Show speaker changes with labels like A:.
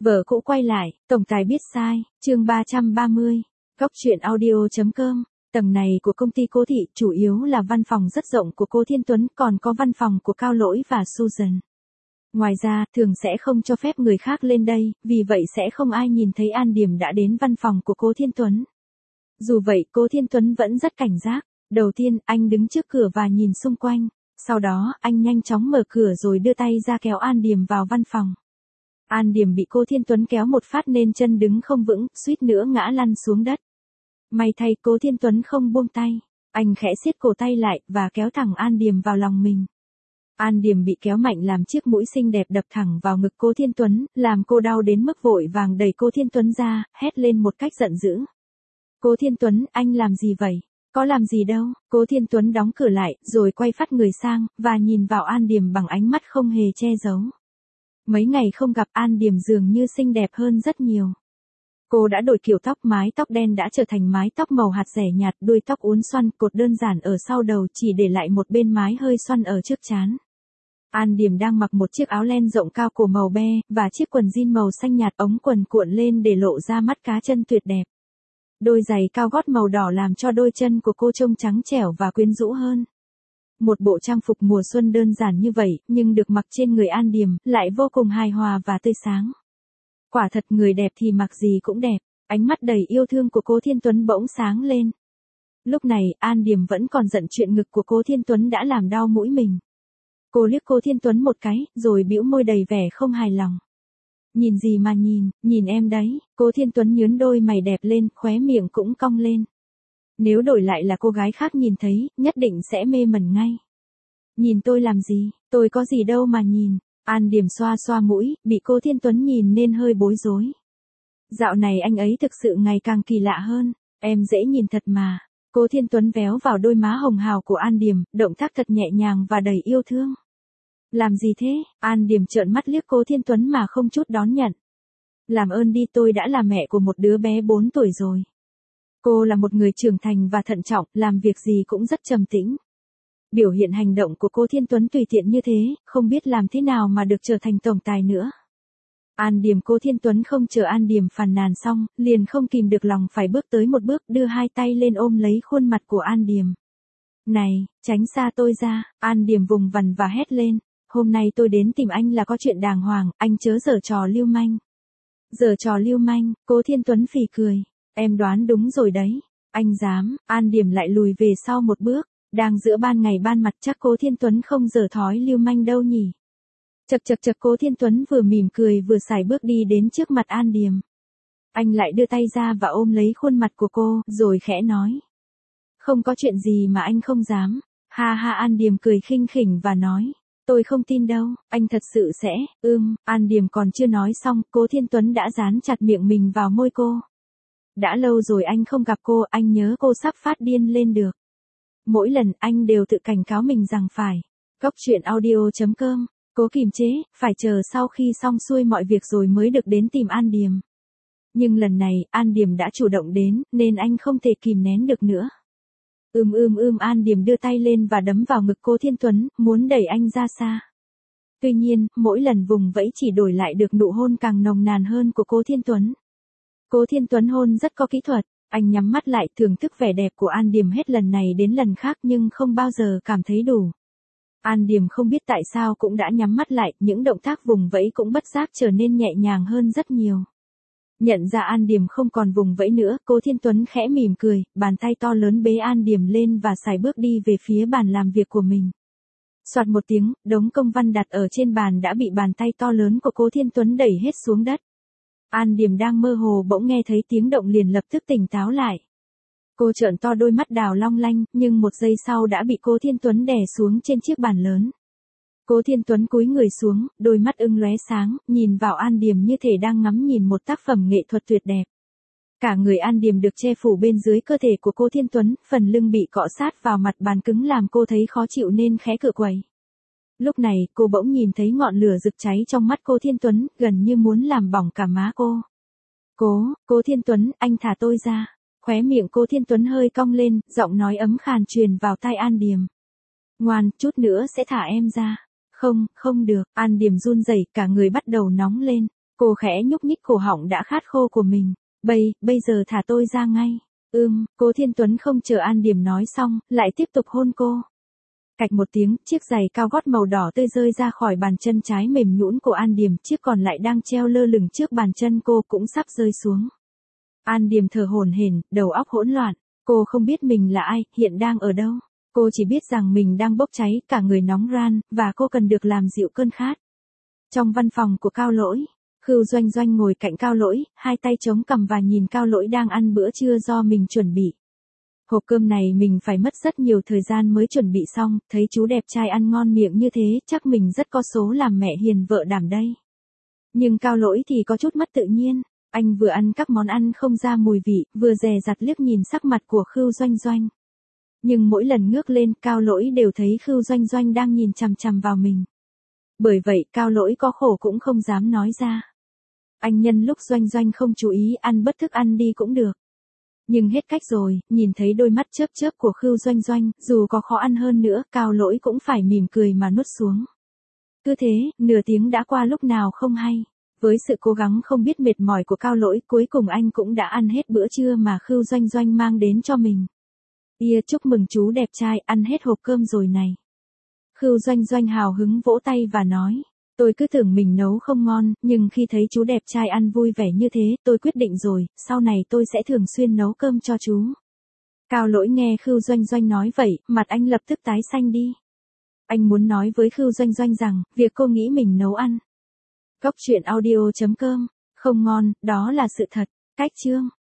A: Vợ cũ quay lại, tổng tài biết sai, chương 330, Góc truyện audio.com. Tầng này của công ty Cố Thị chủ yếu là văn phòng rất rộng của Cố Thiên Tuấn, còn có văn phòng của Cao Lỗi và Susan. Ngoài ra, thường sẽ không cho phép người khác lên đây, vì vậy sẽ không ai nhìn thấy An Điểm đã đến văn phòng của Cố Thiên Tuấn. Dù vậy, Cố Thiên Tuấn vẫn rất cảnh giác. Đầu tiên, anh đứng trước cửa và nhìn xung quanh. Sau đó, anh nhanh chóng mở cửa rồi đưa tay ra kéo An Điểm vào văn phòng. An Điểm bị Cố Thiên Tuấn kéo một phát nên chân đứng không vững, suýt nữa ngã lăn xuống đất. May thay Cố Thiên Tuấn không buông tay. Anh khẽ siết cổ tay lại và kéo thẳng An Điểm vào lòng mình. An Điểm bị kéo mạnh làm chiếc mũi xinh đẹp đập thẳng vào ngực Cố Thiên Tuấn, làm cô đau đến mức vội vàng đẩy Cố Thiên Tuấn ra, hét lên một cách giận dữ. Cố Thiên Tuấn, anh làm gì vậy? Có làm gì đâu. Cố Thiên Tuấn đóng cửa lại, rồi quay phát người sang, và nhìn vào An Điểm bằng ánh mắt không hề che giấu. Mấy ngày không gặp, An Điểm dường như xinh đẹp hơn rất nhiều. Cô đã đổi kiểu tóc, mái tóc đen đã trở thành mái tóc màu hạt dẻ nhạt, đuôi tóc uốn xoăn, cột đơn giản ở sau đầu, chỉ để lại một bên mái hơi xoăn ở trước trán. An Điểm đang mặc một chiếc áo len rộng cao cổ màu be, và chiếc quần jean màu xanh nhạt, ống quần cuộn lên để lộ ra mắt cá chân tuyệt đẹp. Đôi giày cao gót màu đỏ làm cho đôi chân của cô trông trắng trẻo và quyến rũ hơn. Một bộ trang phục mùa xuân đơn giản như vậy, nhưng được mặc trên người An Điểm, lại vô cùng hài hòa và tươi sáng. Quả thật, người đẹp thì mặc gì cũng đẹp. Ánh mắt đầy yêu thương của Cố Thiên Tuấn bỗng sáng lên. Lúc này, An Điểm vẫn còn giận chuyện ngực của Cố Thiên Tuấn đã làm đau mũi mình. Cô liếc Cố Thiên Tuấn một cái, rồi bĩu môi đầy vẻ không hài lòng. Nhìn gì mà nhìn em đấy. Cố Thiên Tuấn nhướng đôi mày đẹp lên, khóe miệng cũng cong lên. Nếu đổi lại là cô gái khác nhìn thấy, nhất định sẽ mê mẩn ngay. Nhìn tôi làm gì, tôi có gì đâu mà nhìn. An Điểm xoa xoa mũi, bị Cố Thiên Tuấn nhìn nên hơi bối rối. Dạo này anh ấy thực sự ngày càng kỳ lạ hơn, em dễ nhìn thật mà. Cố Thiên Tuấn véo vào đôi má hồng hào của An Điểm, động tác thật nhẹ nhàng và đầy yêu thương. Làm gì thế? An Điểm trợn mắt liếc Cố Thiên Tuấn mà không chút đón nhận. Làm ơn đi, tôi đã là mẹ của một đứa bé 4 tuổi rồi. Cô là một người trưởng thành và thận trọng, làm việc gì cũng rất trầm tĩnh. Biểu hiện hành động của Cố Thiên Tuấn tùy tiện như thế, không biết làm thế nào mà được trở thành tổng tài nữa. An Điểm Cố Thiên Tuấn không chờ An Điểm phàn nàn xong, liền không kìm được lòng phải bước tới một bước, đưa hai tay lên ôm lấy khuôn mặt của An Điểm. Này, tránh xa tôi ra. An Điểm vùng vằng và hét lên. Hôm nay tôi đến tìm anh là có chuyện đàng hoàng, anh chớ giở trò lưu manh. Giở trò lưu manh? Cố Thiên Tuấn phì cười. Em đoán đúng rồi đấy. Anh dám. An Điểm lại lùi về sau một bước. Đang giữa ban ngày ban mặt, chắc Cố Thiên Tuấn không giở thói lưu manh đâu nhỉ. Chậc chậc chậc. Cố Thiên Tuấn vừa mỉm cười vừa sải bước đi đến trước mặt An Điểm. Anh lại đưa tay ra và ôm lấy khuôn mặt của cô, rồi khẽ nói. Không có chuyện gì mà anh không dám. Ha ha. An Điểm cười khinh khỉnh và nói. Tôi không tin đâu, anh thật sự sẽ. An Điểm còn chưa nói xong, Cố Thiên Tuấn đã dán chặt miệng mình vào môi cô. Đã lâu rồi anh không gặp cô, anh nhớ cô sắp phát điên lên được. Mỗi lần anh đều tự cảnh cáo mình rằng phải. Góc truyện audio.com. Cố kiềm chế, phải chờ sau khi xong xuôi mọi việc rồi mới được đến tìm An Điểm. Nhưng lần này, An Điểm đã chủ động đến, nên anh không thể kìm nén được nữa. An Điểm đưa tay lên và đấm vào ngực Cố Thiên Tuấn, muốn đẩy anh ra xa. Tuy nhiên, mỗi lần vùng vẫy chỉ đổi lại được nụ hôn càng nồng nàn hơn của Cố Thiên Tuấn. Cố Thiên Tuấn hôn rất có kỹ thuật, anh nhắm mắt lại thưởng thức vẻ đẹp của An Điểm hết lần này đến lần khác nhưng không bao giờ cảm thấy đủ. An Điểm không biết tại sao cũng đã nhắm mắt lại, những động tác vùng vẫy cũng bất giác trở nên nhẹ nhàng hơn rất nhiều. Nhận ra An Điểm không còn vùng vẫy nữa, Cố Thiên Tuấn khẽ mỉm cười, bàn tay to lớn bế An Điểm lên và sải bước đi về phía bàn làm việc của mình. Soạt một tiếng, đống công văn đặt ở trên bàn đã bị bàn tay to lớn của Cố Thiên Tuấn đẩy hết xuống đất. An Điểm đang mơ hồ bỗng nghe thấy tiếng động liền lập tức tỉnh táo lại. Cô trợn to đôi mắt đào long lanh, nhưng một giây sau đã bị Cố Thiên Tuấn đè xuống trên chiếc bàn lớn. Cố Thiên Tuấn cúi người xuống, đôi mắt ưng lóe sáng, nhìn vào An Điểm như thể đang ngắm nhìn một tác phẩm nghệ thuật tuyệt đẹp. Cả người An Điểm được che phủ bên dưới cơ thể của Cố Thiên Tuấn, phần lưng bị cọ sát vào mặt bàn cứng làm cô thấy khó chịu nên khẽ cựa quậy. Lúc này, cô bỗng nhìn thấy ngọn lửa rực cháy trong mắt Cố Thiên Tuấn, gần như muốn làm bỏng cả má cô. Cố Thiên Tuấn, anh thả tôi ra. Khóe miệng Cố Thiên Tuấn hơi cong lên, giọng nói ấm khàn truyền vào tai An Điểm. Ngoan, chút nữa sẽ thả em ra. Không được. An Điểm run rẩy, cả người bắt đầu nóng lên. Cô khẽ nhúc nhích cổ họng đã khát khô của mình. Bây giờ thả tôi ra ngay. Cố Thiên Tuấn không chờ An Điểm nói xong, lại tiếp tục hôn cô. Cạch một tiếng, chiếc giày cao gót màu đỏ tươi rơi ra khỏi bàn chân trái mềm nhũn của An Điểm, chiếc còn lại đang treo lơ lửng trước bàn chân cô cũng sắp rơi xuống. An Điểm thở hổn hển, đầu óc hỗn loạn, cô không biết mình là ai, hiện đang ở đâu. Cô chỉ biết rằng mình đang bốc cháy, cả người nóng ran, và cô cần được làm dịu cơn khát. Trong văn phòng của Cao Lỗi, Khưu Doanh Doanh ngồi cạnh Cao Lỗi, hai tay chống cằm và nhìn Cao Lỗi đang ăn bữa trưa do mình chuẩn bị. Hộp cơm này mình phải mất rất nhiều thời gian mới chuẩn bị xong, thấy chú đẹp trai ăn ngon miệng như thế, chắc mình rất có số làm mẹ hiền vợ đảm đây. Nhưng Cao Lỗi thì có chút mất tự nhiên, anh vừa ăn các món ăn không ra mùi vị, vừa dè dặt liếc nhìn sắc mặt của Khưu Doanh Doanh. Nhưng mỗi lần ngước lên, Cao Lỗi đều thấy Khưu Doanh Doanh đang nhìn chằm chằm vào mình. Bởi vậy, Cao Lỗi có khổ cũng không dám nói ra. Anh nhân lúc Doanh Doanh không chú ý ăn bớt thức ăn đi cũng được. Nhưng hết cách rồi, nhìn thấy đôi mắt chớp chớp của Khưu Doanh Doanh, dù có khó ăn hơn nữa, Cao Lỗi cũng phải mỉm cười mà nuốt xuống. Cứ thế, nửa tiếng đã qua lúc nào không hay. Với sự cố gắng không biết mệt mỏi của Cao Lỗi, cuối cùng anh cũng đã ăn hết bữa trưa mà Khưu Doanh Doanh mang đến cho mình. Chúc mừng chú đẹp trai, ăn hết hộp cơm rồi này. Khưu Doanh Doanh hào hứng vỗ tay và nói. Tôi cứ tưởng mình nấu không ngon, nhưng khi thấy chú đẹp trai ăn vui vẻ như thế, tôi quyết định rồi, sau này tôi sẽ thường xuyên nấu cơm cho chú. Cao Lỗi nghe Khưu Doanh Doanh nói vậy, mặt anh lập tức tái xanh đi. Anh muốn nói với Khưu Doanh Doanh rằng, việc cô nghĩ mình nấu ăn. Cốc truyện audio.com, không ngon, đó là sự thật. Cách chương.